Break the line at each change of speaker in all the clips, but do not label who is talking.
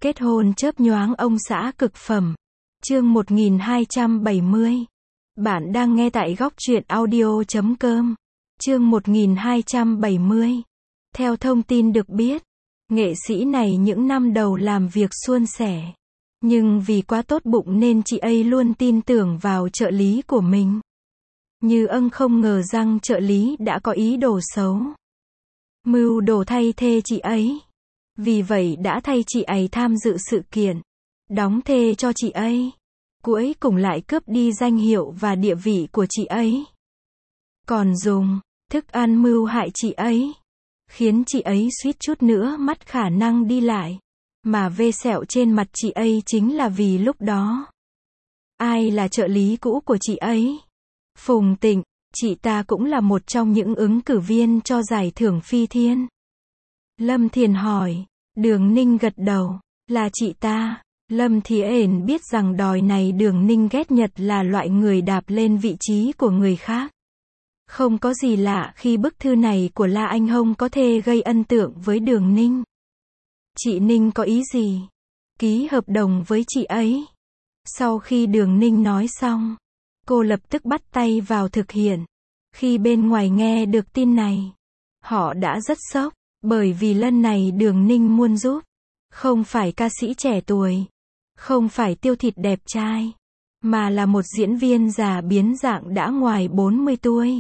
Kết hôn chớp nhoáng ông xã cực phẩm. Chương 1270. Bạn đang nghe tại góc truyện audio.com. Chương 1270. Theo thông tin được biết, nghệ sĩ này những năm đầu làm việc suôn sẻ. Nhưng vì quá tốt bụng nên chị ấy luôn tin tưởng vào trợ lý của mình. Nhưng không ngờ rằng trợ lý đã có ý đồ xấu. Mưu đồ thay thê chị ấy. Vì vậy đã thay chị ấy tham dự sự kiện, đóng thê cho chị ấy. Cuối cùng lại cướp đi danh hiệu và địa vị của chị ấy. Còn dùng thức ăn mưu hại chị ấy, khiến chị ấy suýt chút nữa mất khả năng đi lại. Mà vết sẹo trên mặt chị ấy chính là vì lúc đó. Ai là trợ lý cũ của chị ấy? Phùng Tịnh, chị ta cũng là một trong những ứng cử viên cho giải thưởng Phi Thiên. Lâm Thiền hỏi. Đường Ninh gật đầu. Là chị ta. Lâm Thiền biết rằng đòi này Đường Ninh ghét Nhật là loại người đạp lên vị trí của người khác. Không có gì lạ khi bức thư này của La Anh Hồng có thể gây ấn tượng với Đường Ninh. Chị Ninh có ý gì? Ký hợp đồng với chị ấy. Sau khi Đường Ninh nói xong, cô lập tức bắt tay vào thực hiện. Khi bên ngoài nghe được tin này, họ đã rất sốc, bởi vì lần này Đường Ninh muốn giúp. Không phải ca sĩ trẻ tuổi, không phải tiêu thịt đẹp trai, mà là một diễn viên già biến dạng đã ngoài 40 tuổi.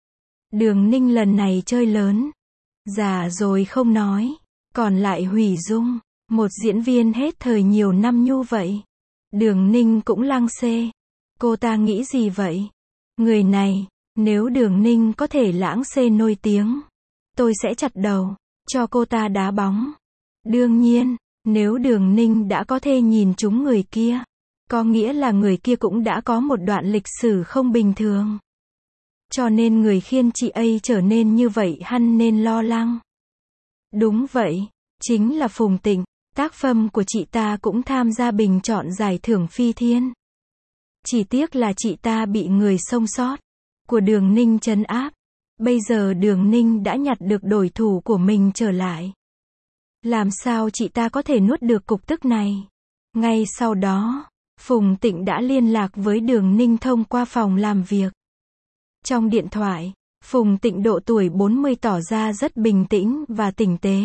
Đường Ninh lần này chơi lớn. Già rồi không nói, còn lại hủy dung. Một diễn viên hết thời nhiều năm như vậy. Đường Ninh cũng lăng xê. Cô ta nghĩ gì vậy? Người này, nếu Đường Ninh có thể lãng xê nổi tiếng, tôi sẽ chặt đầu, cho cô ta đá bóng. Đương nhiên, nếu Đường Ninh đã có thể nhìn trúng người kia, có nghĩa là người kia cũng đã có một đoạn lịch sử không bình thường. Cho nên người khiến chị ấy trở nên như vậy hẳn nên lo lắng. Đúng vậy, chính là Phùng Tịnh. Tác phẩm của chị ta cũng tham gia bình chọn giải thưởng Phi Thiên. Chỉ tiếc là chị ta bị người sống sót của Đường Ninh trấn áp. Bây giờ Đường Ninh đã nhặt được đối thủ của mình trở lại. Làm sao chị ta có thể nuốt được cục tức này? Ngay sau đó, Phùng Tịnh đã liên lạc với Đường Ninh thông qua phòng làm việc. Trong điện thoại, Phùng Tịnh độ tuổi 40 tỏ ra rất bình tĩnh và tinh tế.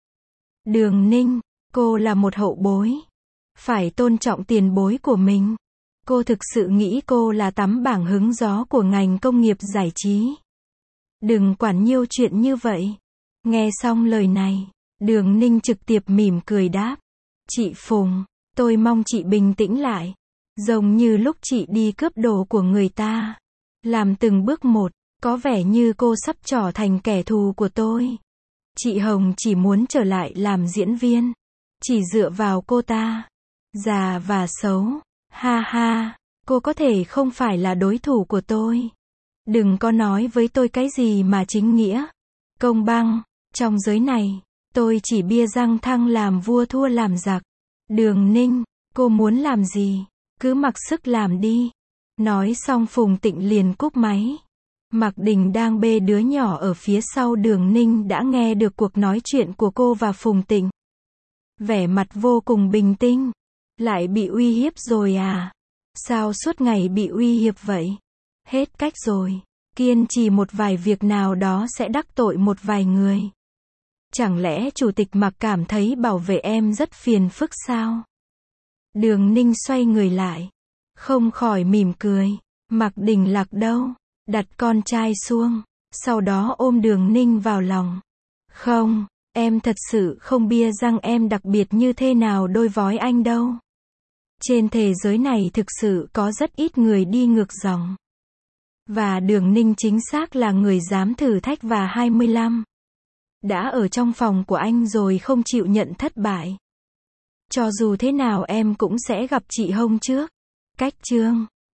Đường Ninh, cô là một hậu bối. Phải tôn trọng tiền bối của mình. Cô thực sự nghĩ cô là tấm bảng hứng gió của ngành công nghiệp giải trí. Đừng quản nhiều chuyện như vậy. Nghe xong lời này, Đường Ninh trực tiếp mỉm cười đáp. Chị Phùng, tôi mong chị bình tĩnh lại. Giống như lúc chị đi cướp đồ của người ta. Làm từng bước một, có vẻ như cô sắp trở thành kẻ thù của tôi. Chị Hồng chỉ muốn trở lại làm diễn viên. Chỉ dựa vào cô ta. Già và xấu. Ha ha, cô có thể không phải là đối thủ của tôi. Đừng có nói với tôi cái gì mà chính nghĩa, công bằng. Trong giới này, tôi chỉ bia răng thăng làm vua thua làm giặc. Đường Ninh, cô muốn làm gì? Cứ mặc sức làm đi. Nói xong Phùng Tịnh liền cúp máy. Mạc Đình đang bê đứa nhỏ ở phía sau Đường Ninh đã nghe được cuộc nói chuyện của cô và Phùng Tịnh. Vẻ mặt vô cùng bình tĩnh. Lại bị uy hiếp rồi à? Sao suốt ngày bị uy hiếp vậy? Hết cách rồi. Kiên trì một vài việc nào đó sẽ đắc tội một vài người. Chẳng lẽ Chủ tịch Mạc cảm thấy bảo vệ em rất phiền phức sao? Đường Ninh xoay người lại. Không khỏi mỉm cười. Mạc Đình Lạc đâu? Đặt con trai xuống. Sau đó ôm Đường Ninh vào lòng. Không, em thật sự không bia răng em đặc biệt như thế nào đôi vói anh đâu. Trên thế giới này thực sự có rất ít người đi ngược dòng. Và Đường Ninh chính xác là người dám thử thách và 25. Đã ở trong phòng của anh rồi không chịu nhận thất bại. Cho dù thế nào em cũng sẽ gặp chị Hồng trước. Cách chương